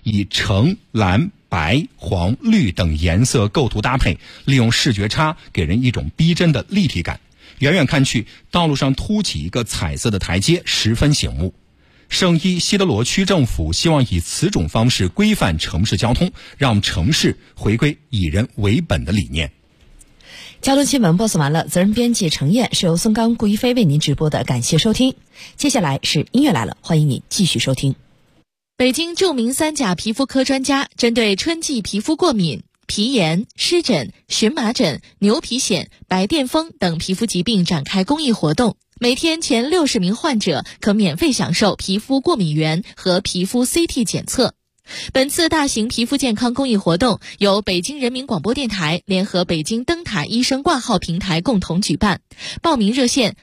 以橙、蓝、白、黄、绿等颜色构图搭配，利用视觉差给人一种逼真的立体感。远远看去，道路上凸起一个彩色的台阶，十分醒目。圣伊西德罗区政府希望以此种方式规范城市交通，让城市回归以人为本的理念。 交通新闻播送完了，责任编辑程燕，是由孙刚、顾一飞为您直播的，感谢收听。接下来是音乐来了，欢迎你继续收听。 北京著名3甲皮肤科专家针对春季皮肤过敏、皮炎、湿疹、荨麻疹、牛皮癣、白癜风等皮肤疾病展开公益活动，每天前60名患者可免费享受皮肤过敏原和皮肤 CT 检测。本次大型皮肤健康公益活动由北京人民广播电台联合北京灯塔医生挂号平台共同举办，报名热线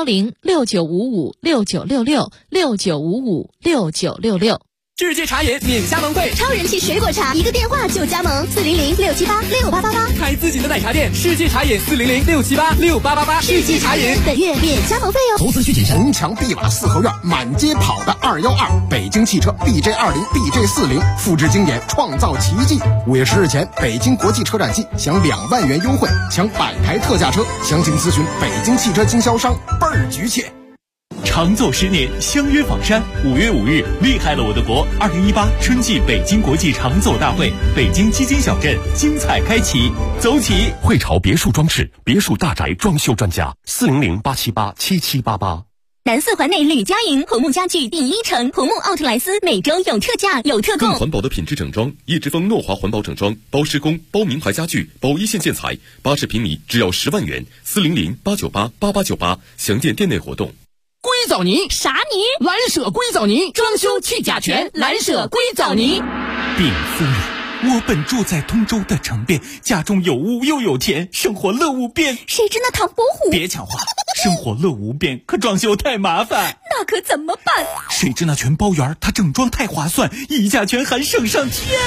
0106955696669556966。 世界茶饮免加盟会， 超人气水果茶，一个电话就加盟，400-678-6888， 开自己的奶茶店。世界茶饮400-678-6888，世界茶饮本月免加盟费哦。 投资需谨慎。红墙碧瓦四合院，满街跑的212，北京汽车 BJ20、BJ40，复制经典，创造奇迹。5月10日前，北京国际车展季享2万元优惠，抢100台特价车，详情咨询北京汽车经销商，倍儿局切。 长走10年，相约坊山。5月5日，厉害了我的国2018春季北京国际长走大会，北京基金小镇精彩开启，走起！ 汇潮别墅装饰，别墅大宅装修专家，400-878-7788。 南4环内吕家营红木家具第1城，红木奥特莱斯每周有特价有特供。 更环保的品质整装，叶之峰诺华环保整装，包施工，包名牌家具，包一线建材，80平米只要10万元，400-898-8898，详见店内活动。 硅藻泥啥泥？ 蓝舍硅藻泥，装修去甲醛，蓝舍硅藻泥。 禀夫人，我本住在通州的城边，家中有屋又有田，生活乐无边。 谁知那唐伯虎？ 别抢话，生活乐无边，可装修太麻烦。 那可怎么办？ 谁知那全包园，它整装太划算，溢价权还省上天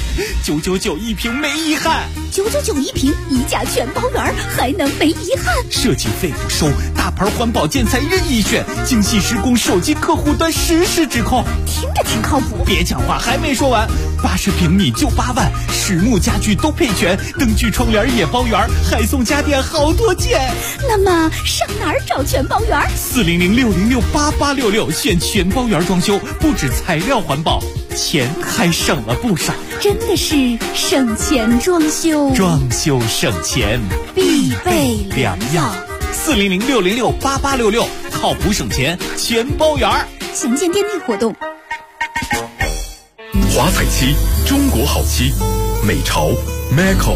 ，999一平没遗憾。 999一平，溢价全包园，还能没遗憾？ 设计费不收，大牌环保建材任意选，精细施工，手机客户端实时指控， 听着挺靠谱。 别讲话，还没说完，80平米就8万，实木家具都配全，灯具窗帘也包圆，还送家电好多件。 那么上哪儿找全包园 ？400-606-8866，选全包园装修，不止材料环保，钱还省了不少。 真的是省钱装修， 装修省钱必备良药。 400-606-8866，靠谱省钱全包园。 详见店内活动。 华彩漆，中国好漆，美潮 Macau。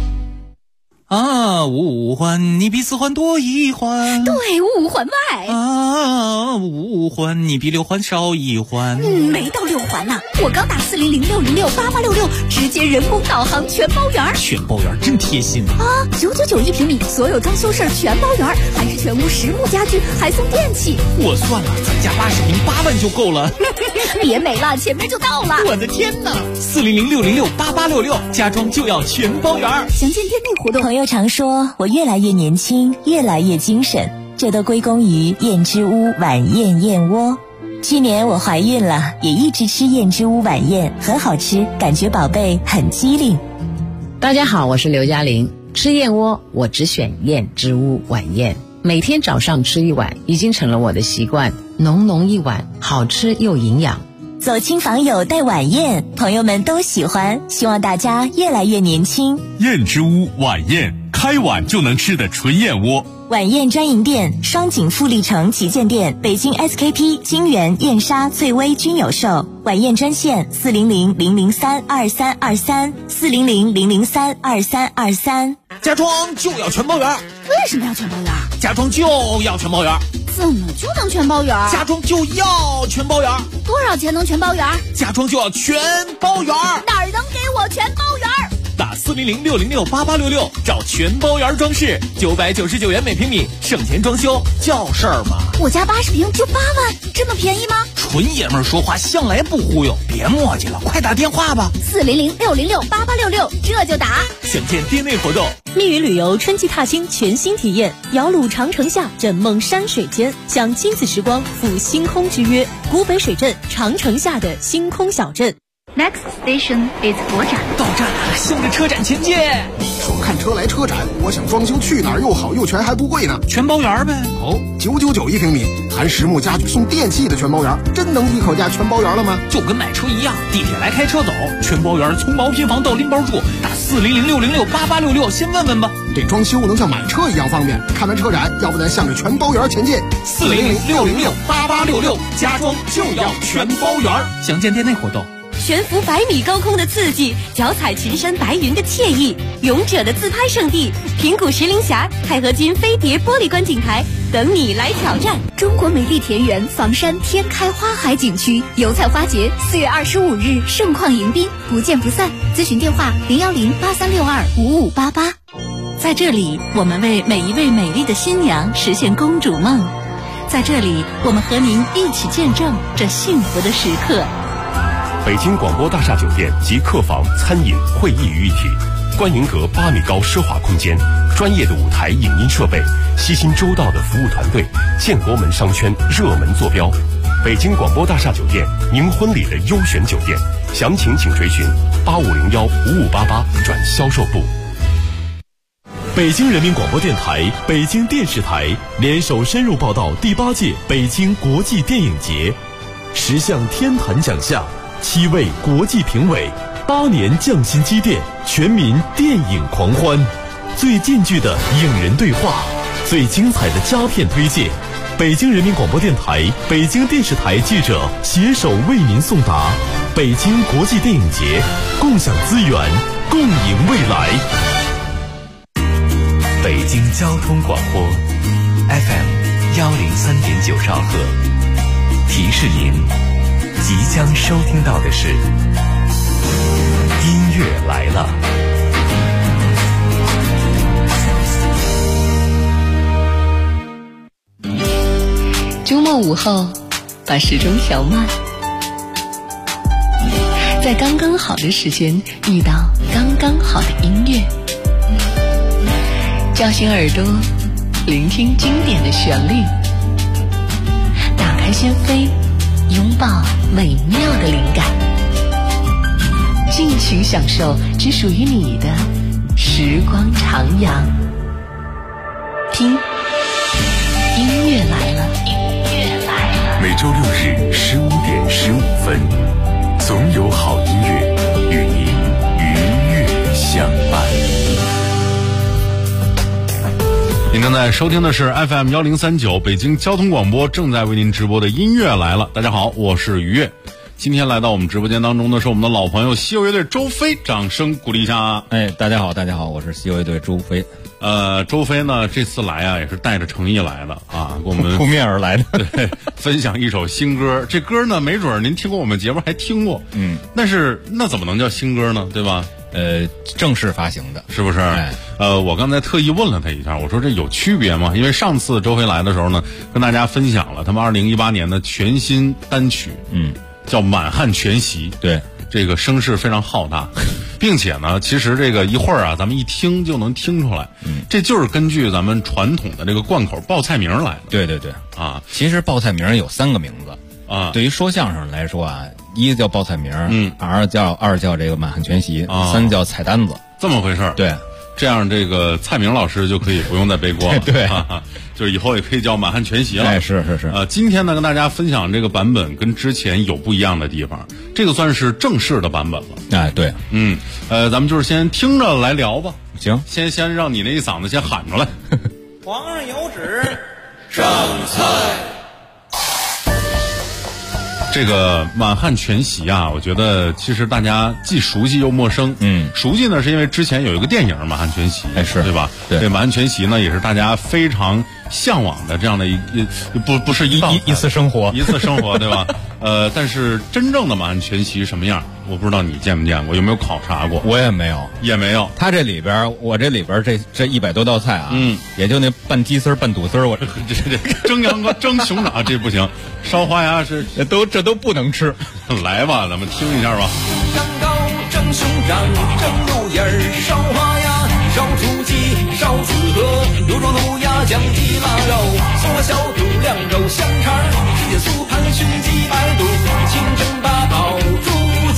五环你比4环多1环， 对，5环外。 5环你比6环少1环。 没到6环呢，我刚打400-606-8866，直接人工导航全包园。 全包园真贴心 ！999一平米，所有装修事儿全包园，还是全屋实木家具，还送电器。 我算了，咱家80平8万就够了。 别美了，前面就到了。 我的天哪！400-606-8866，家装就要全包园。 详见店内活动。 朋友常说我越来越年轻，越来越精神，这都归功于燕之屋晚宴燕窝。去年我怀孕了，也一直吃燕之屋晚宴，很好吃，感觉宝贝很机灵。 大家好，我是刘嘉玲。吃燕窝我只选燕之屋晚宴，每天早上吃1碗，已经成了我的习惯，浓浓一碗，好吃又营养。 走亲访友带晚宴，朋友们都喜欢，希望大家越来越年轻。 燕之屋晚宴，开碗就能吃的纯燕窝。 晚宴专营店：双井富力城旗舰店、北京 SKP、金源、燕莎、翠微均有售。晚宴专线400-003-2323，400-003-2323。 家装就要全包园。 为什么要全包园？ 家装就要全包园。 怎么就能全包园？ 家装就要全包园。 多少钱能全包园？ 家装就要全包园。 哪儿能给我全包园？ 打400-606-8866，找全包园装饰，999元每平米，省钱装修叫事儿吗？ 我家80平就8万，这么便宜吗？ 纯爷们儿说话向来不忽悠，别磨叽了，快打电话吧。 400-606-8866，这就打。 详见店内活动。 密云旅游春季踏青全新体验，摇橹长城下，枕梦山水间，享亲子时光，赴星空之约。古北水镇长城下的星空小镇。 Next station is 国展。 到站了，向着车展前进。 说看车来车展，我想装修去哪儿又好又全还不贵呢？ 全包圆呗。 哦，999一平米，含实木家具送电器的全包圆，真能一口价全包圆了吗？ 就跟买车一样，地铁来开车走，全包圆，从毛坯房到拎包住，打400-606-8866，先问问吧。 这装修能像买车一样方便，看完车展，要不咱向着全包圆前进。 400-606-8866，家装就要全包圆。详见店内活动。 悬浮100米高空的刺激，脚踩群山白云的惬意，勇者的自拍圣地平谷石林峡钛合金飞碟玻璃观景台等你来挑战。 中国美丽田园房山天开花海景区油菜花节4月25日盛况迎宾，不见不散。咨询电话010-8362-5588。 在这里，我们为每一位美丽的新娘实现公主梦。在这里，我们和您一起见证这幸福的时刻。 北京广播大厦酒店及客房、餐饮、会议于一体，观云阁8米高奢华空间，专业的舞台影音设备，悉心周到的服务团队，建国门商圈热门坐标。北京广播大厦酒店，您婚礼的优选酒店，详情请垂询8501-5588转销售部。北京人民广播电台、北京电视台联手深入报道第8届北京国际电影节，10项天坛奖项，7位国际评委，8年匠心积淀，全民电影狂欢，最近距的影人对话，最精彩的佳片推荐。北京人民广播电台、北京电视台记者携手为您送达北京国际电影节，共享资源，共赢未来。 北京交通广播 FM 103.9兆赫，提示您即将收听到的是音乐来了。 周末午后，把时钟调慢，在刚刚好的时间遇到刚刚好的音乐，叫醒耳朵，聆听经典的旋律，打开心扉，拥抱美妙的灵感，尽情享受只属于你的时光徜徉。听，音乐来了，音乐来了。 每周6日15点15分，总有好音乐与您愉悦相伴。 您正在收听的是 FM 1039北京交通广播正在为您直播的音乐来了。大家好，我是于悦。今天来到我们直播间当中的是我们的老朋友西游乐队周飞，掌声鼓励一下。 大家好，我是西游乐队周飞。 周飞呢这次来啊也是带着诚意来的啊，给我们扑面而来的， 对，分享一首新歌。这歌呢没准您听过我们节目还听过，但是那怎么能叫新歌呢？对吧？ 正式发行的， 是不是？我刚才特意问了他一下，我说这有区别吗？因为上次周飞来的时候呢，跟大家分享了他们2018年的全新单曲，叫《满汉全席》。 对， 这个声势非常浩大，并且呢，其实这个一会儿啊，咱们一听就能听出来，这就是根据咱们传统的这个贯口报菜名来的。 对啊，其实报菜名有3个名字啊。 对于说相声来说啊，一叫报菜名，二叫这个满汉全席，3叫菜单子。 这么回事儿。 对， 这样这个蔡明老师就可以不用再背锅了。 对， 就是以后也可以叫满汉全席了。 是。 今天呢跟大家分享这个版本跟之前有不一样的地方，这个算是正式的版本了。 对， 咱们就是先听着来聊吧。 行， 先让你那一嗓子先喊出来。 皇上有旨，上菜。 这个满汉全席啊，我觉得其实大家既熟悉又陌生。熟悉呢是因为之前有一个电影《满汉全席》， 是对吧？ 对， 这满汉全席呢也是大家非常向往的这样的不是一次生活， 对吧？但是真正的满汉全席什么样，我不知道你见没见过，有没有考察过？ 我也没有。 他这里边，我这里边这100多道菜啊，也就那拌鸡丝拌肚丝我这蒸羊羔蒸熊掌这不行，烧花鸭这都不能吃。 来吧，咱们听一下吧。 羊羔蒸熊掌蒸鹿眼烧花鸭烧雏鸡烧子鹅牛肉卤鸭酱鸡腊肉松花小肚凉肉香肠鸡腿酥盘熏鸡白肚清蒸八宝猪酱米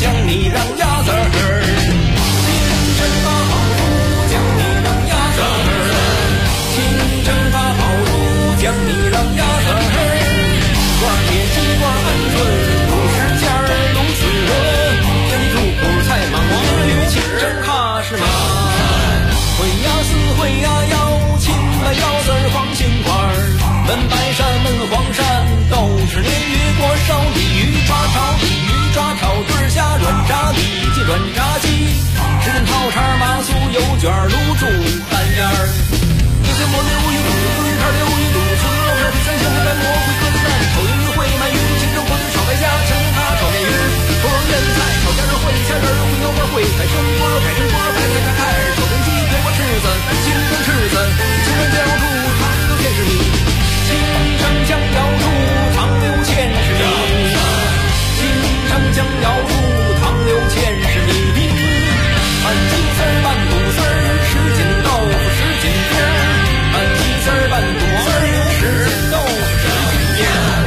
你让鸭子儿，清晨把好猪将你让鸭子儿，清晨把好猪将你让鸭子儿，挂铁鸡挂鹌鹑，50件卤子鹅，给你猪脯菜满王鱼，清蒸哈士马，会呀四会呀腰，亲了腰子儿黄心块儿，焖白鳝焖黄鳝，都是鲶鱼锅烧鲤鱼抓炒鲤鱼抓炒对虾软炸里脊软炸鸡，时针套叉麻酥油卷卤猪半烟儿，牛筋馍牛鱼肚子鱼片牛鱼肚子肉片皮三鲜白馍回鸽子蛋炒鱿鱼烩鳗鱼清蒸火腿炒白虾陈咖炒面鱼红苋菜炒虾仁烩虾仁烩牛肉烩海参锅白参锅白菜开炒炖鸡给我吃子清蒸翅子清蒸酱猪糖油千是米清蒸酱腰猪糖油千是米清蒸酱腰猪糖油千是米拌鸡丝拌肚丝10斤豆腐10斤边拌鸡丝拌肚丝10斤豆腐10斤边。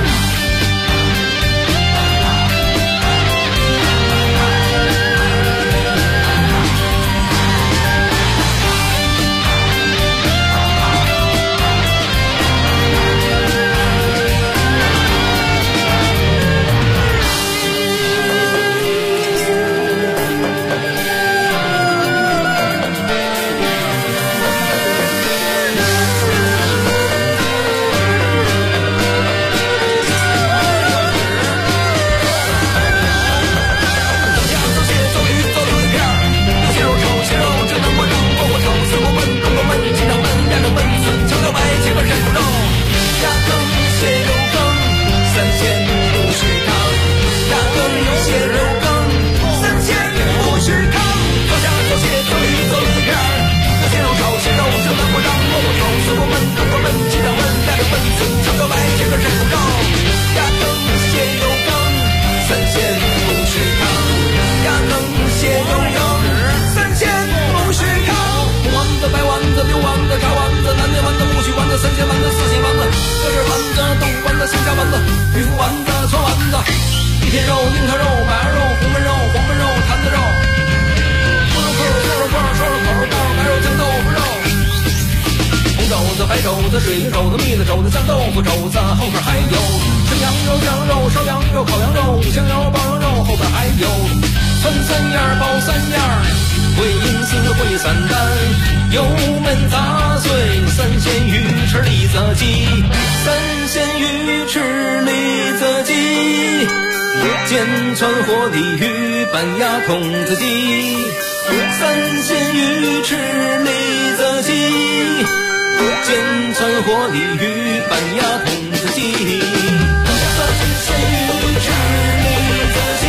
煎川火鲤鱼板鸭筒子鸡，三鲜鱼翅里子鸡，煎川火鲤鱼板鸭筒子鸡，三鲜鱼翅里子鸡，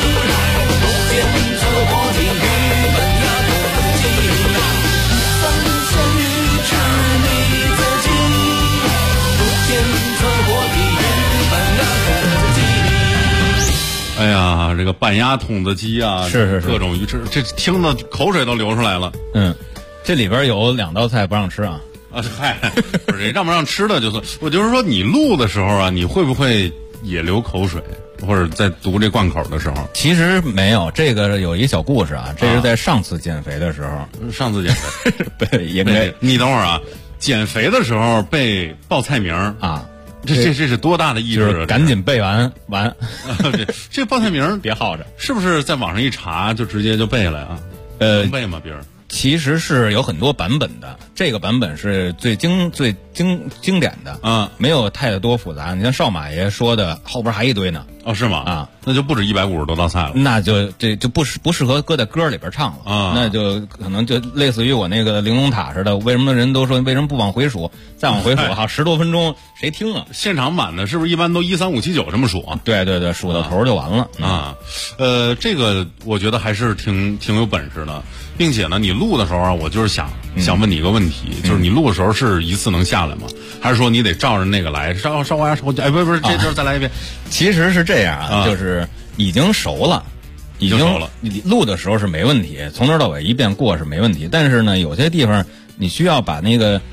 煎川火鲤鱼板鸭筒子鸡，三鲜鱼翅里子鸡，煎川火鲤鱼板鸭筒子鸡。 哎呀，这个板鸭筒子鸡啊， 是各种鱼翅，这听的口水都流出来了。 嗯，这里边有2道菜不让吃啊。 啊，嗨，不是让不让吃的，我就是说，你录的时候啊，你会不会也流口水，或者在读这贯口的时候？ 其实没有，这个有一小故事啊，这是在上次减肥的时候。 上次减肥， 对，应该你等会儿啊，减肥的时候背报菜名啊。 这是多大的意志啊！ 就是赶紧背完。 这报菜名别耗着， 是不是在网上一查就直接就背了呀？能背吗？别人其实是有很多版本的，这个版本是最经典的啊， 没有太多复杂。你像少马爷说的，后边还一堆呢。 哦，是吗？ 啊， 那就不止150多道菜了。 那就这就不适合搁在歌里边唱了啊。 那就可能就类似于我那个玲珑塔似的，为什么人都说为什么不往回数，再往回数哈，10多分钟谁听啊？ 现场版的是不是一般都1、3、5、7、9这么数啊？ 对对对，数到头就完了啊。这个我觉得还是挺有本事的，并且呢，你录的时候啊，我就是想问你一个问题，就是你录的时候是一次能下来吗？还是说你得照着那个来？烧花烧哎，不是，这再来一遍。 其实是这样啊，就是已经熟了。 已经熟了， 你录的时候是没问题，从头到尾一遍过是没问题。但是呢，有些地方你需要把那个，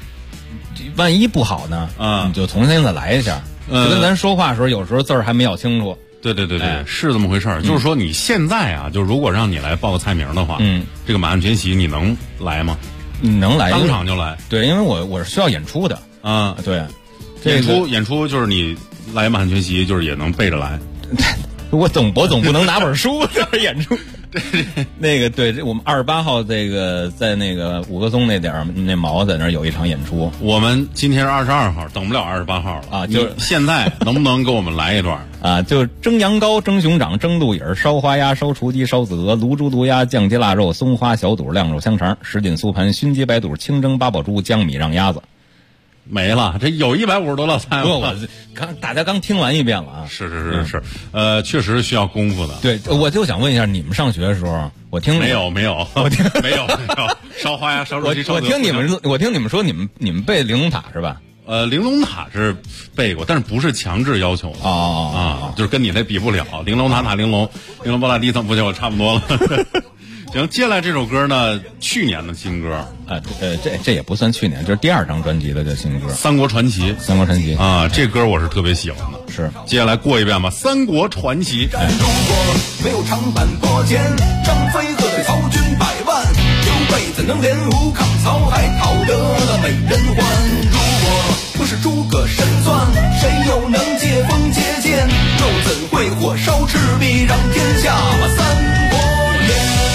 万一不好呢，你就重新再来一下。就跟咱说话的时候，有时候字儿还没咬清楚， 对，是这么回事儿。就是说你现在啊，就如果让你来报个菜名的话，这个马汉全席你能来吗？ 能来， 当场就来。 对，因为我是需要演出的啊。 对， 演出就是你来马汉全席，就是也能背着来。 我总不能拿本书在演出。那个对，我们28号这个在那个五棵松那点儿，那毛在那儿有一场演出。 我们今天是22号，等不了28号了啊！就现在能不能给我们来一段啊？就蒸羊羔、蒸熊掌、蒸鹿尾、烧花鸭、烧雏鸡、烧子鹅、卤猪、卤鸭、酱鸡腊肉、松花小肚、晾肉香肠、什锦酥盘、熏鸡白肚、清蒸八宝猪、江米让鸭子。 没了，这有150多道菜了。 大家刚听完一遍了啊！ 是，确实需要功夫的。 对，我就想问一下，你们上学的时候，我听没有， 我听没有烧花鸭、烧肉鸡、烧我听你们说你们背玲珑塔是吧？ 玲珑塔是背过，但是不是强制要求的啊，就是跟你那比不了。玲珑塔玲珑波拉第一层不就差不多了。行，接下来这首歌呢，去年的新歌这也不算去年，就是第2张专辑的这新歌《 三国传奇》。 三国传奇啊，这歌我是特别喜欢的。 是， 接下来过一遍吧，《三国传奇》。 如果没有长坂坡前，张飞喝醉曹军100万，刘备怎能连吴抗曹还讨得了美人欢？如果不是诸葛神算，谁又能借锋借箭？又怎会火烧赤壁，让天下把三国演？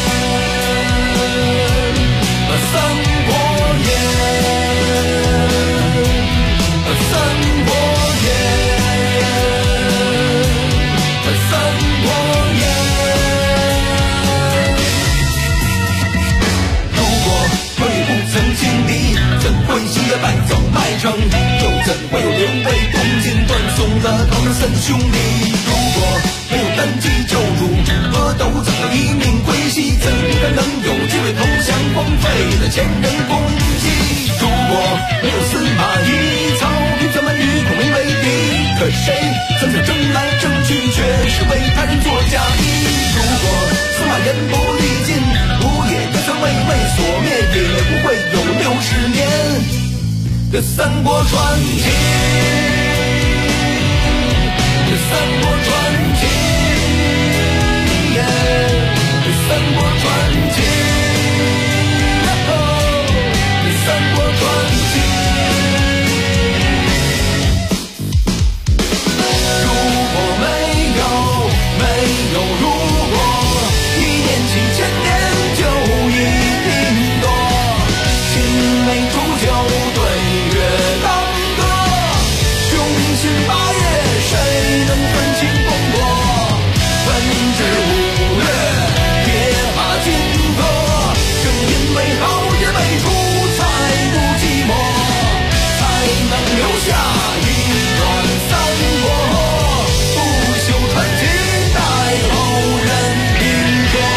三国演，三国演，三国演。如果魏不曾轻敌，怎会新的败走麦城？又怎会有刘备攻进断送了他们3兄弟？如果没有单骑救主，阿斗怎么一命归西？怎可能有机会投降荒废的前人功绩？如果没有司马懿，曹丕怎么与孔明为敌？可谁曾想争来争去，却是为他人做嫁衣？如果司马炎不力尽，吴也就算为魏所灭，也不会有60年的三国传奇。三国传奇，三国传奇，三国传奇。如果没有如果，一念起千年就一定多。青梅煮酒对月当歌，雄心8月谁能分清功过？纷至5月，铁马金戈，正因为好也未出，才不寂寞，才能留下一段三国，不朽传奇，待后人评说。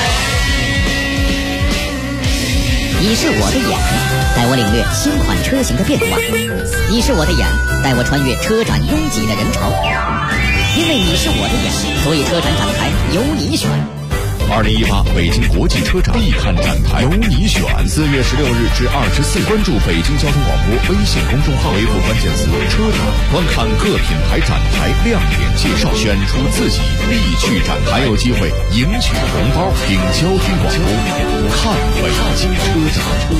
你是我的眼，带我领略新款车型的变化；你是我的眼，带我穿越车展拥挤的人潮。因为你是我的眼，所以车展展台由你选。 2018北京国际车展必看展台，由你选。4月16日至24日，关注北京交通广播微信公众号，回复关键词“车展”，观看各品牌展台亮点介绍，选出自己必去展台，还有机会赢取红包。听交通广播，看北京车展。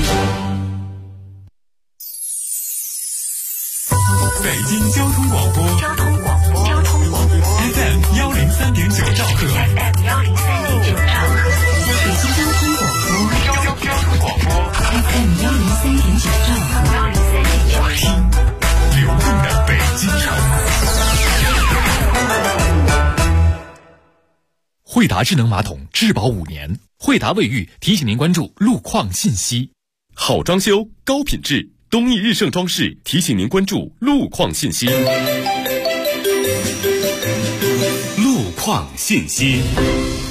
北京交通广播FM 103.9兆赫， 北京交通广播 FM 103.9兆赫， 听流动的北京城。惠达智能马桶质保5年，惠达卫浴提醒您关注路况信息。 好装修，高品质，东义日盛装饰提醒您关注路况信息。路况信息。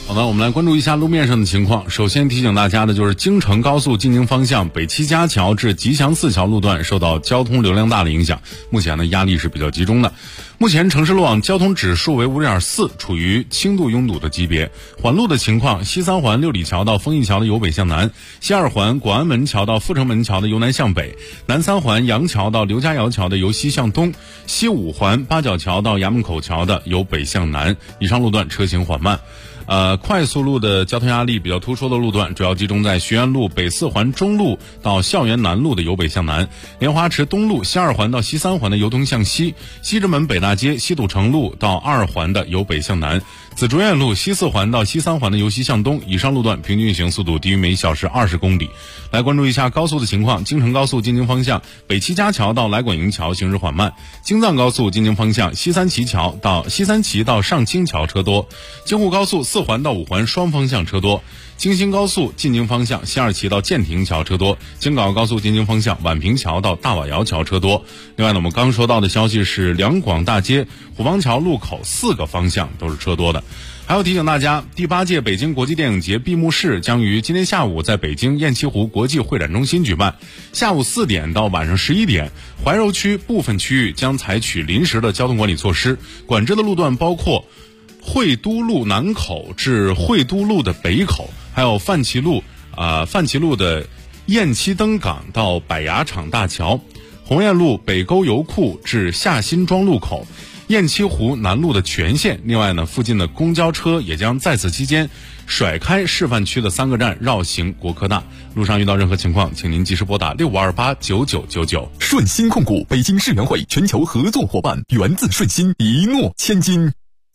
好的，我们来关注一下路面上的情况。首先提醒大家的就是京承高速进京方向北七家桥至吉祥寺桥路段受到交通流量大的影响，目前呢压力是比较集中的。目前城市路网交通指数为 5.4， 处于轻度拥堵的级别。环路的情况，西三环六里桥到丰益桥的由北向南，西二环广安门桥到阜成门桥的由南向北，南三环杨桥到刘家窑桥的由西向东，西五环八角桥到衙门口桥的由北向南。以上路段车行缓慢。快速路的交通压力比较突出的路段主要集中在学院路北四环中路到校园南路的由北向南，莲花池东路西二环到西三环的由东向西，西直门北大街西堵城路到二环的由北向南，紫竹院路西四环到西三环的由西向东。以上路段平均运行速度低于每小时20公里。来关注一下高速的情况，京承高速进京方向北七家桥到来广营桥行驶缓慢，京藏高速进京方向西三旗到上清桥车多，京沪高速4环到5环双方向车多，京新高速进京方向西二旗到建亭桥车多，京港澳高速进京方向宛平桥到大瓦窑桥车多。另外呢，我们刚收到的消息是两广大街虎坊桥路口4个方向都是车多的。还要提醒大家，第8届北京国际电影节闭幕式将于今天下午在北京雁栖湖国际会展中心举办，下午4点到晚上11点，怀柔区部分区域将采取临时的交通管理措施，管制的路段包括惠都路南口至惠都路的北口，还有范齐路的雁栖登港到百崖场大桥，鸿雁路北沟油库至下新庄路口，雁栖湖南路的全线。另外呢，附近的公交车也将在此期间甩开示范区的3个站绕行国科大。路上遇到任何情况，请您及时拨打65289999。 顺心控股北京世园会全球合作伙伴，源自顺心，一诺千金。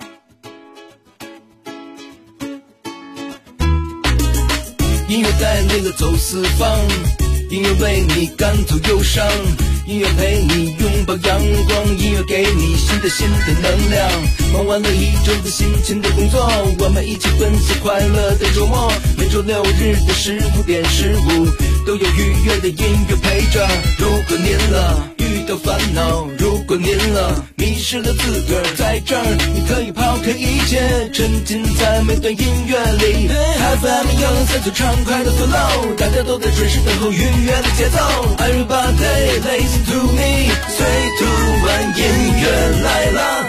音乐带领了走四方，音乐为你赶走忧伤，音乐陪你拥抱阳光，音乐给你新的能量。忙完了一周的辛勤的工作，我们一起分享快乐的周末。每周6日的15点15，都有愉悦的音乐陪着。如果您遇到烦恼，如果您迷失了自个儿，在这儿你可以抛开一切，沉浸在每段音乐里。FM 103最畅快的 flow， 大家都在准时等候愉悦的节奏。Everybody listen to me， 3、2、1， 音乐来了。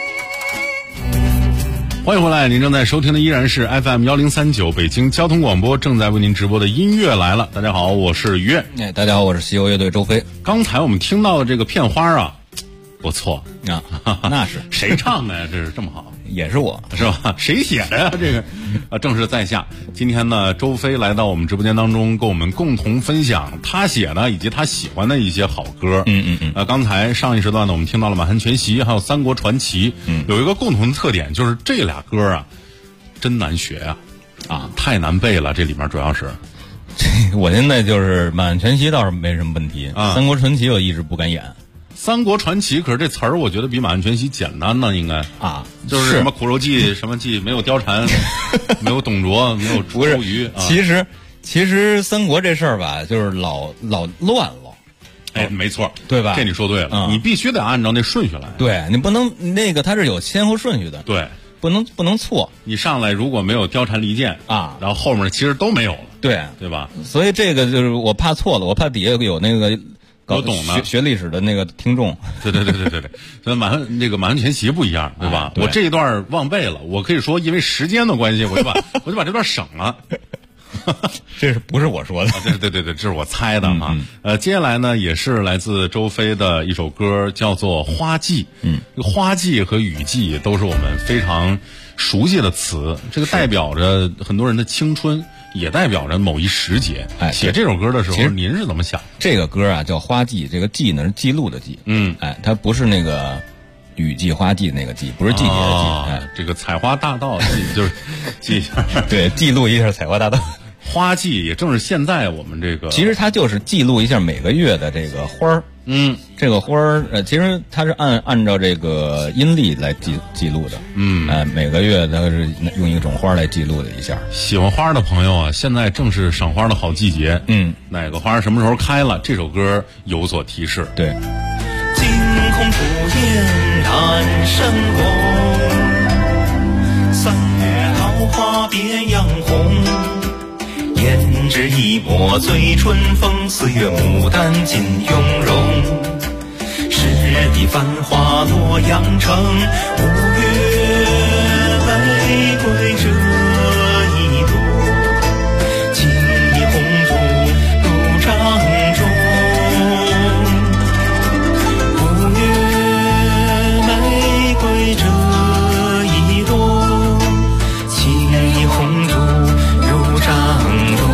欢迎回来，您正在收听的依然是 FM 1039北京交通广播正在为您直播的音乐来了。大家好，我是于越。 大家好，我是西游乐队周飞。 刚才我们听到的这个片花啊，不错啊，那是谁唱的呀？这是这么好， 也是我， 是吧？谁写的呀？这个正是在下。今天呢，周飞来到我们直播间当中，跟我们共同分享他写的以及他喜欢的一些好歌。刚才上一时段呢，我们听到了《满汉全席》还有《三国传奇》，有一个共同的特点，就是这俩歌啊，真难学啊，太难背了。这里面主要是。 我现在就是《满汉全席》倒是没什么问题，三国传奇》我一直不敢演。 三国传奇，可是这词儿我觉得比满汉全席简单呢，应该就是什么苦肉计，什么计，没有貂蝉，没有董卓，没有出鱼。 其实三国这事儿吧，就是老乱了。 哎，没错， 对吧？ 这你说对了，你必须得按照那顺序来。 对，你不能它是有先后顺序的。 对， 不能错。 你上来如果没有貂蝉离间然后后面其实都没有了。对吧？ 所以这个就是我怕错了，我怕底下有那个。 我懂了， 学历史的那个听众， 对，所以满汉全席不一样，对吧？我这一段忘背了，我可以说因为时间的关系，我就把这段省了。 这不是我说的， 对，这是我猜的哈。接下来呢，也是来自周飞的一首歌，叫做《花季》。花季和雨季都是我们非常熟悉的词，这个代表着很多人的青春。也代表着某一时节。写这首歌的时候，您是怎么想？ 这个歌啊叫《花季》，这个季呢是记录的记。它不是那个雨季花季那个季，不是季节的季。 这个采花大盗就是记一下， 对，记录一下采花大盗。 花季也正是现在我们这个， 其实它就是记录一下每个月的这个花儿。这个花儿其实它是按照这个阴历来记录的。每个月它是用一种花来记录的一下。 喜欢花的朋友啊，现在正是赏花的好季节。哪个花什么时候开了？这首歌有所提示。 对。 惊鸿吐雁南山红，3月桃花比红。胭脂一抹醉春风，四月牡丹尽雍容。十里繁华洛阳城，五月玫瑰这一朵，情意红烛入帐中。五月玫瑰这一朵，情意红烛入帐中。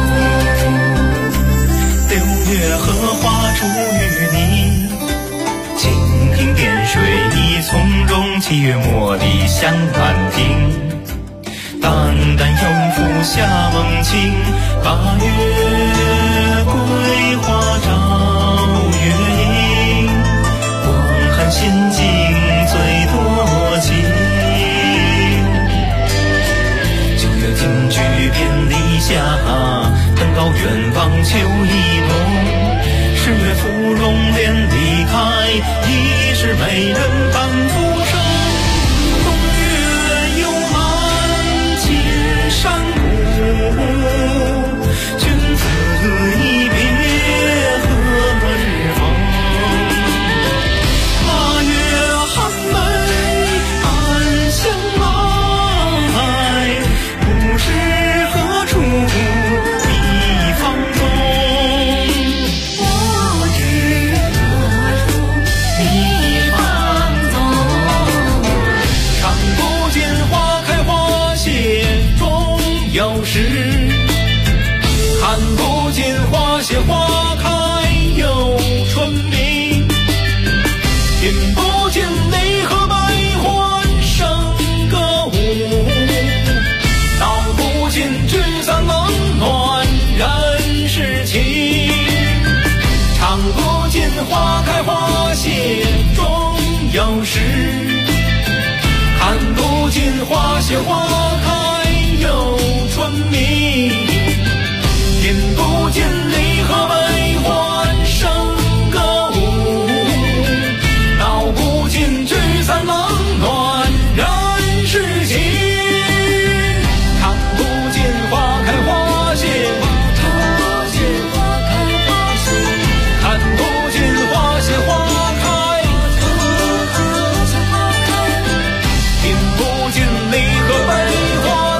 六月荷花出淤泥，蜻蜓点水一丛中。七月茉莉香满庭，淡淡幽抚下梦情。八月桂花照月影，光寒心境最多情。九月听菊遍篱下，登高远望秋意浓。十月芙蓉莲离开，已是美人半浮生。冬月幽满青山谷，君子一别何日逢。八月寒梅暗香来，不知何处觅芳踪。看不尽花谢花开又春明，听不见离合悲欢声歌舞，道不尽聚散冷暖人世情，唱不尽花开花谢终有时，看不尽花谢花开又春明，听不见离合悲欢声歌舞，道不尽聚散冷暖人世情，看不尽花开花谢，看不尽花谢花开，听不尽离合悲欢。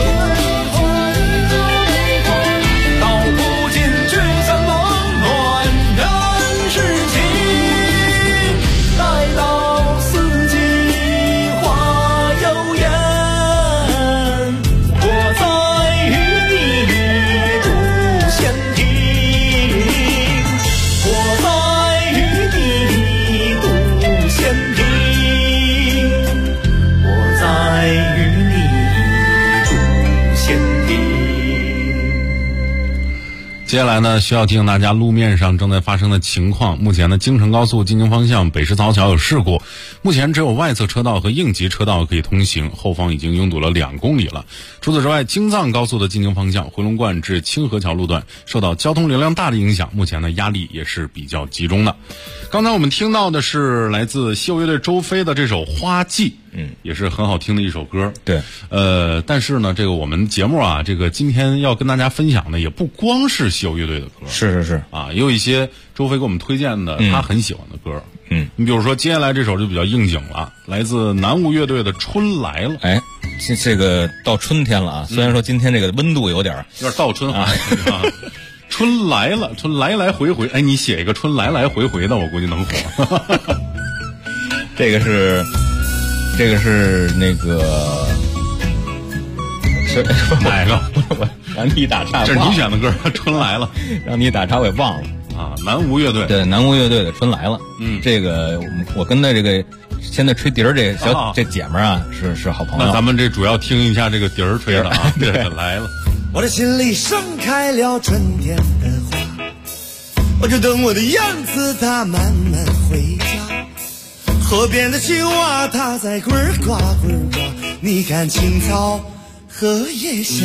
接下来呢，需要提醒大家路面上正在发生的情况。目前呢，京承高速进京方向北石槽桥有事故，目前只有外侧车道和应急车道可以通行，后方已经拥堵了2公里了。除此之外，京藏高速的进京方向回龙观至清河桥路段受到交通流量大的影响，目前呢压力也是比较集中的。刚才我们听到的是来自西游乐队周飞的这首《花季》，也是很好听的一首歌。 对， 但是呢，这个我们节目啊，这个今天要跟大家分享的也不光是西游乐队的歌， 是啊，也有一些周飞给我们推荐的他很喜欢的歌。你比如说接下来这首就比较应景了，来自南无乐队的《春来了》。 哎，这个到春天了啊，虽然说今天这个温度有点倒春啊。春来了，春来来回回，哎，你写一个春来来回回的，我估计能火。 这个是那个是哪个？ 我让你打岔， 这是你选的歌，春来了， 让你打岔我也忘了啊。南无乐队， 对，南无乐队的春来了。这个我跟的这个现在吹笛儿这姐们儿啊，是好朋友。 那咱们这主要听一下这个笛儿吹的啊，对，来了。 我的心里盛开了春天的花，我就等我的燕子它慢慢回家。河边的青蛙它在呱呱呱呱，你看青草荷叶香。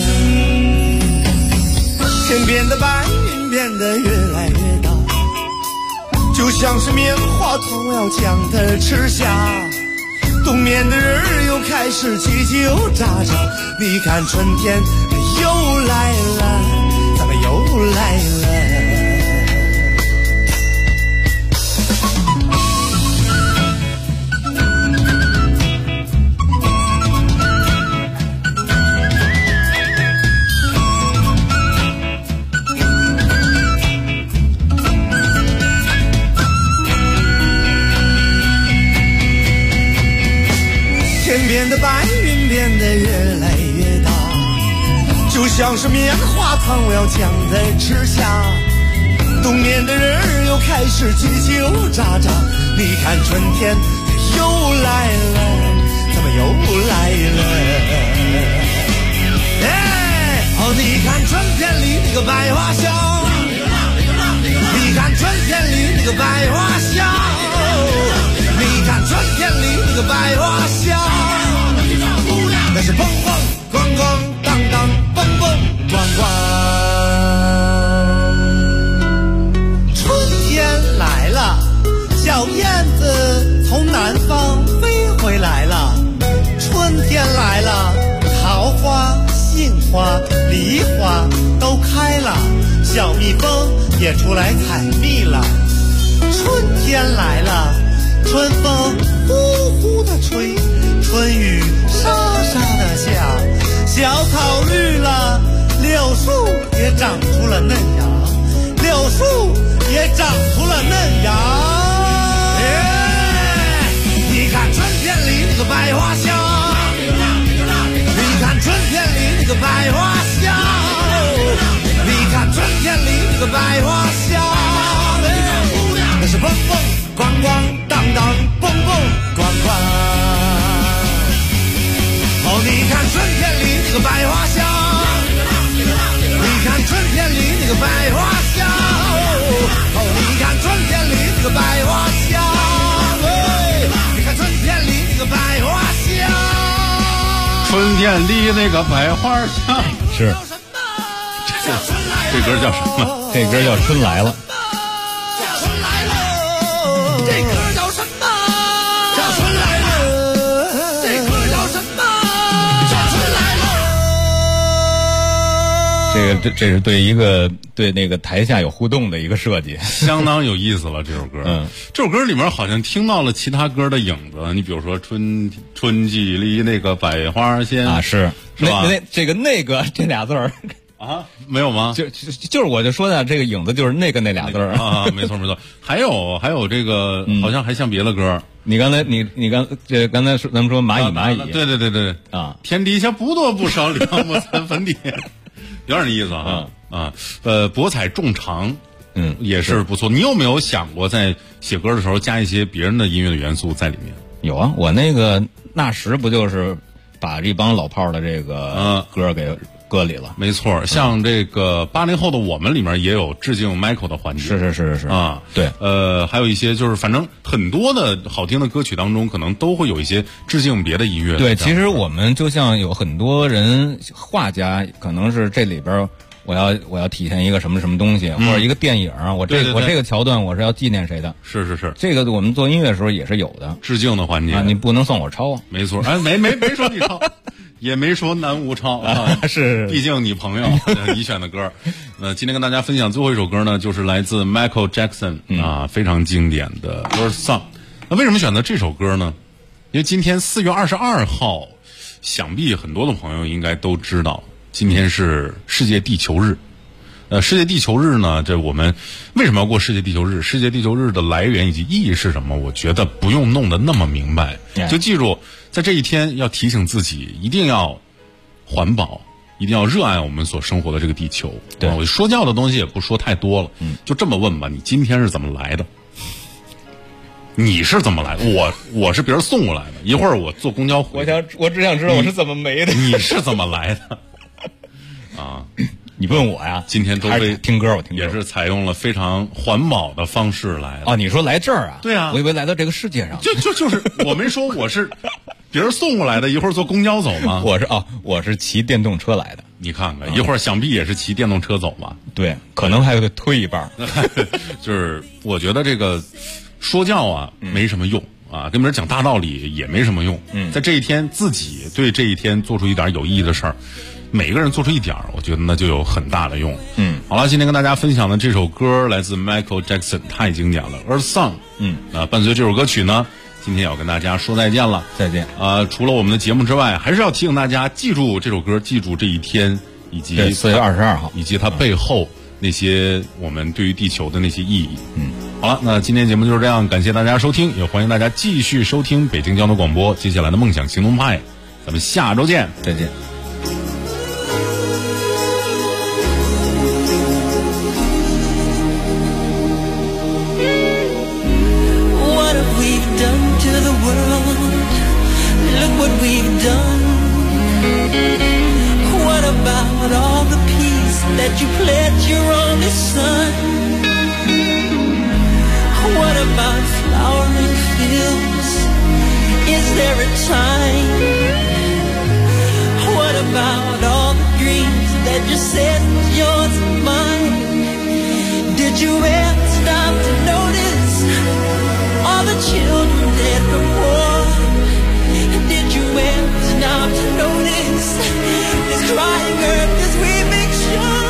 天边的白云变得越来越大，就像是棉花糖要将它吃下。 冬眠的人儿又开始叽叽喳喳。你看春天又来了，咱们又来了。天边的白云变得越来越大，就像是棉花糖，我要将它吃下。冬眠的人儿又开始叽叽喳喳。你看春天又来了，咱们又来了。哎，哦，你看春天里那个百花香，你看春天里那个百花香，你看春天里那个百花香。那是蹦蹦咣咣当当，蹦蹦咣咣。春天来了，小燕子从南方飞回来了。春天来了，桃花、杏花、梨花都开了，小蜜蜂也出来采蜜了。春天来了，春风呼呼地吹，春雨沙沙地下，小草绿了，柳树也长出了嫩芽，柳树也长出了嫩芽。你看春天里那个百花香，你看春天里那个百花香，你看春天里那个百花香。那是蹦蹦咣咣当当，蹦蹦咣咣。哦，你看春天里那个百花香，你看春天里那个百花香。哦，你看春天里那个百花香，哎，你看春天里那个百花香。 春天里那个百花香是。 这歌叫什么？ 这歌叫《春来了》。 这歌叫什么？叫春来了。这歌叫什么？叫春来了。这是对那个台下有互动的一个设计， 相当有意思了。这首歌，这首歌里面好像听到了其他歌的影子。你比如说春季里那个百花鲜啊，是吧？ 那个这俩字儿。 啊，没有吗？ 就是我就说的这个影子就是那俩字儿啊，没错。还有这个，好像还像别的歌。 你刚才说咱们说蚂蚁， 对啊， 天底下不多不少两亩三分地，有点意思啊。博采众长，也是不错。你有没有想过在写歌的时候加一些别人的音乐的元素在里面？ 有啊，我那时不就是把这帮老炮的这个歌给歌里了， 没错。像这个80后的我们里面也有致敬 Michael 的环节， 是啊， 对。 还有一些就是反正很多的好听的歌曲当中，可能都会有一些致敬别的音乐。 对，其实我们就像有很多人画家，可能是这里边我要体现一个什么什么东西，或者一个电影，我这个桥段我是要纪念谁的。 是， 这个我们做音乐的时候也是有的致敬的环节啊，你不能算我抄啊。 没错，没说你抄。也没说南无超啊， 是， 毕竟你朋友你选的歌。今天跟大家分享最后一首歌呢，就是来自 Michael Jackson 啊，非常经典的 Earth Song。那为什么选择这首歌呢？因为今天4月22号，想必很多的朋友应该都知道，今天是世界地球日。世界地球日呢，这我们为什么要过世界地球日？世界地球日的来源以及意义是什么？我觉得不用弄得那么明白，就记住，在这一天要提醒自己，一定要环保，一定要热爱我们所生活的这个地球。 对， 我说教的东西也不说太多了，就这么问吧，你今天是怎么来的？你是怎么来的？我是别人送过来的。一会儿我坐公交回， 我只想知道我是怎么没的。 你是怎么来的？啊。 你问我呀？ 今天周飞听歌， 也是采用了非常环保的方式来的。 哦，你说来这儿啊？ 对啊， 我以为来到这个世界上。 就是我没说我是别人送过来的，一会儿坐公交走吗？ 我是骑电动车来的。 你看看，一会儿想必也是骑电动车走吧？ 对，可能还得推一半。 就是我觉得这个说教啊没什么用啊，跟别人讲大道理也没什么用。在这一天自己对这一天做出一点有意义的事儿，每个人做出一点，我觉得那就有很大的用。好了，今天跟大家分享的这首歌来自 Michael Jackson， 太经典了 Earth Song。伴随这首歌曲呢，今天要跟大家说再见了。 再见。 除了我们的节目之外，还是要提醒大家记住这首歌，记住这一天，以及 4月22号， 以及它背后那些我们对于地球的那些意义。好了，那今天节目就是这样，感谢大家收听，也欢迎大家继续收听北京交通广播接下来的梦想行动派，咱们下周见， 再见。 What have we done to the world? Look what we've done. What about all the peace that you pledged your only son? What about flowering fields? Is there a time? What about all the dreams that you said was yours and mine? Did you ever stop to notice all the children dead from war? Did you ever stop to notice this crying earth as we make sure?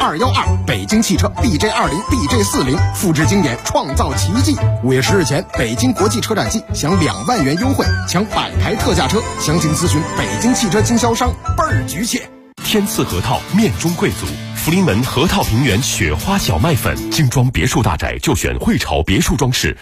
212，北京汽车 BJ20、BJ40，复制经典，创造奇迹。5月10日前，北京国际车展季享2万元优惠，抢100台特价车。详情咨询北京汽车经销商，倍儿局气。 天赐核桃，面中贵族。福临门核桃平原雪花小麦粉，精装别墅大宅就选汇潮别墅装饰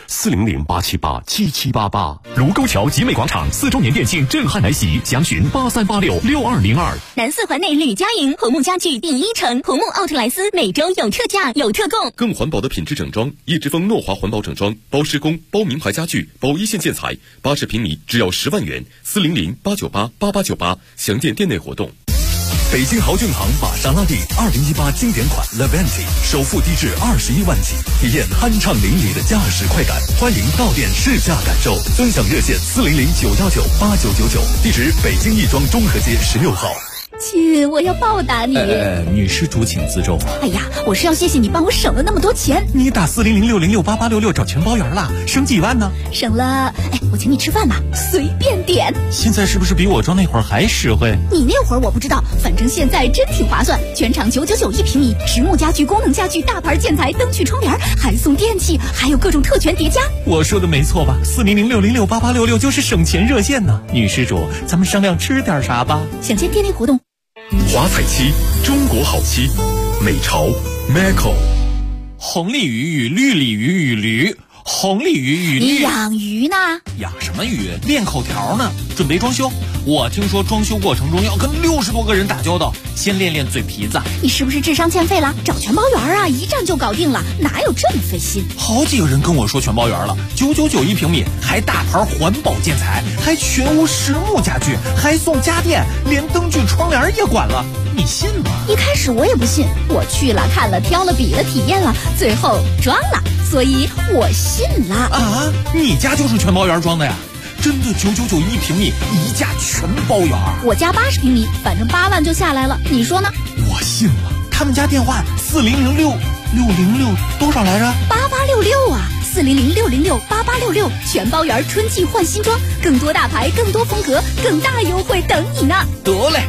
，400-878-7788。 卢沟桥集美广场4周年店庆震撼来袭，详询83866202。 南四环内吕家营红木家具第一城，红木奥特莱斯每周有特价有特供。 更环保的品质整装，一直风诺华环保整装，包施工、包名牌家具、包一线建材，80平米只要10万元，400-898-8898，详见店内活动。 北京豪骏行玛莎拉蒂2018经典款 Levante 首付低至21万起，体验酣畅淋漓的驾驶快感。欢迎到店试驾感受，尊享热线400-919-8999，地址北京亦庄中和街16号。 亲，我要报答你。 女施主请自重。 哎呀，我是要谢谢你帮我省了那么多钱。 你打400-606-8866找全包圆了，省几万呢？ 省了，我请你吃饭吧，随便点。 现在是不是比我装那会儿还实惠？ 你那会儿我不知道，反正现在真挺划算。全场999一平米，实木家具、功能家具、大牌建材、灯具、窗帘，还送电器，还有各种特权叠加。 我说的没错吧？400-606-8866就是省钱热线呢。女施主，咱们商量吃点啥吧？ 想见店内活动。 华彩漆，中国好漆，美潮 Macco。 红鲤鱼与绿鲤鱼与驴，红鲤鱼与绿。 你养鱼呢？ 养什么鱼？练口条呢。准备装修。我听说装修过程中要跟60多个人打交道，先练练嘴皮子。 你是不是智商欠费了？找全包圆啊，一站就搞定了，哪有这么费心？ 好几个人跟我说全包圆了，999一平米，还大牌环保建材，还全屋实木家具，还送家电，连灯具窗帘也管了，你信吗？ 一开始我也不信，我去了看了挑了比了体验了，最后装了，所以我信了。 啊，你家就是全包圆装的呀？真的999一平米，一价全包圆。 我家80平米，反正8万就下来了，你说呢？ 我信了。他们家电话40066多少来着 ？8866啊，400-606-8866，全包圆，春季换新装，更多大牌，更多风格，更大优惠等你呢。 得嘞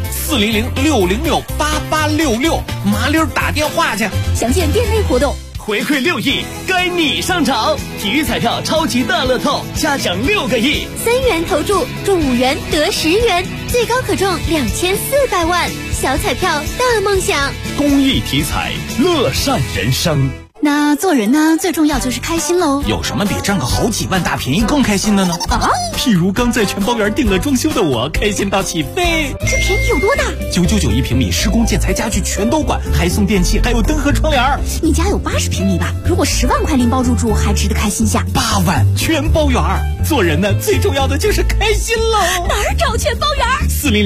，400-606-8866，麻溜打电话去。 详见店内活动。 回馈6亿，该你上场！体育彩票超级大乐透，加奖6个亿 ，3元投注，中5元得10元，最高可中2400万，小彩票大梦想。 公益体彩，乐善人生。 那做人呢，最重要就是开心喽。 有什么比占个好几万大便宜更开心的呢？ 啊， 譬如刚在全包圆订了装修的我，开心到起飞。 这便宜有多大 ？999一平米，施工建材家具全都管，还送电器，还有灯和窗帘。 你家有80平米吧？如果10万块拎包入住，还值得开心下。 8万全包圆。做人呢，最重要的就是开心喽。 哪儿找全包圆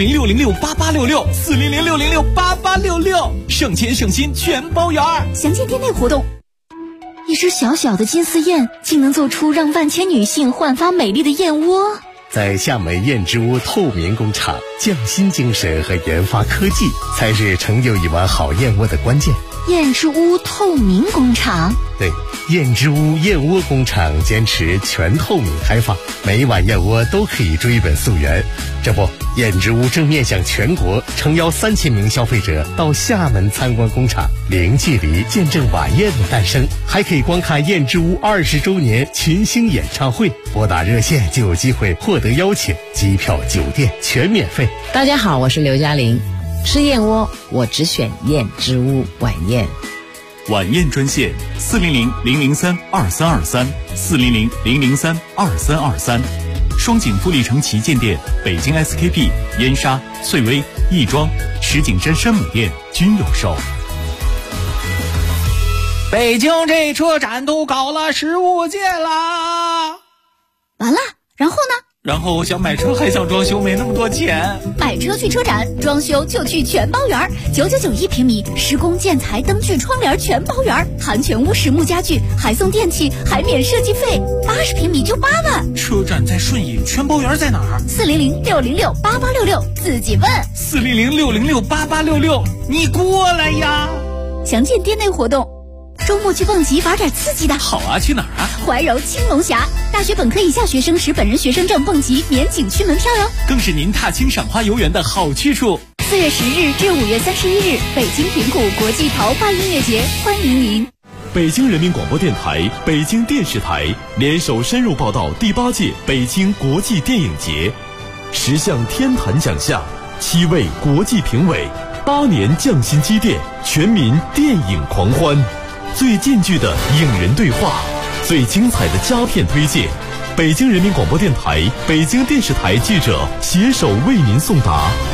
？400-606-8866，400-606-8866，省钱省心全包圆。 详见店内活动。一只小小的金丝燕，竟能做出让万千女性焕发美丽的燕窝。 在厦门燕之屋透明工厂，匠心精神和研发科技才是成就一碗好燕窝的关键。 燕之屋透明工厂， 对，燕之屋燕窝工厂坚持全透明开放，每一碗燕窝都可以追本溯源。这不，燕之屋正面向全国，诚邀3000名消费者到厦门参观工厂，零距离见证晚宴的诞生，还可以观看燕之屋20周年群星演唱会。拨打热线就有机会获得邀请，机票、酒店全免费。 大家好，我是刘嘉玲。吃燕窝，我只选燕之屋晚宴。 晚宴专线400-003-2323，400-003-2323。双井富力城旗舰店、北京 SKP、燕莎、翠微、亦庄、石景山山姆店均有售。 北京这车展都搞了15届啦！ 完了，然后呢？ 然后我想买车还想装修，没那么多钱。 买车去车展，装修就去全包圆，999一平米，施工建材、灯具、窗帘全包圆，含全屋实木家具，还送电器，还免设计费，80平米就8万。 车展在顺义，全包圆在哪儿 ？400-606-8866，自己问。 400-606-8866，你过来呀！ 详见店内活动。周末去蹦极，玩点刺激的。 好啊，去哪儿啊？ 怀柔青龙峡，大学本科以下学生持本人学生证蹦极免景区门票哟。 更是您踏青赏花游园的好去处。 4月10日至5月31日，北京平谷国际桃花音乐节，欢迎您。 北京人民广播电台、北京电视台联手深入报道第8届北京国际电影节，10项天坛奖项，7位国际评委，8年匠心积淀，全民电影狂欢，最近距的影人对话，最精彩的佳片推荐，北京人民广播电台、北京电视台记者携手为您送达。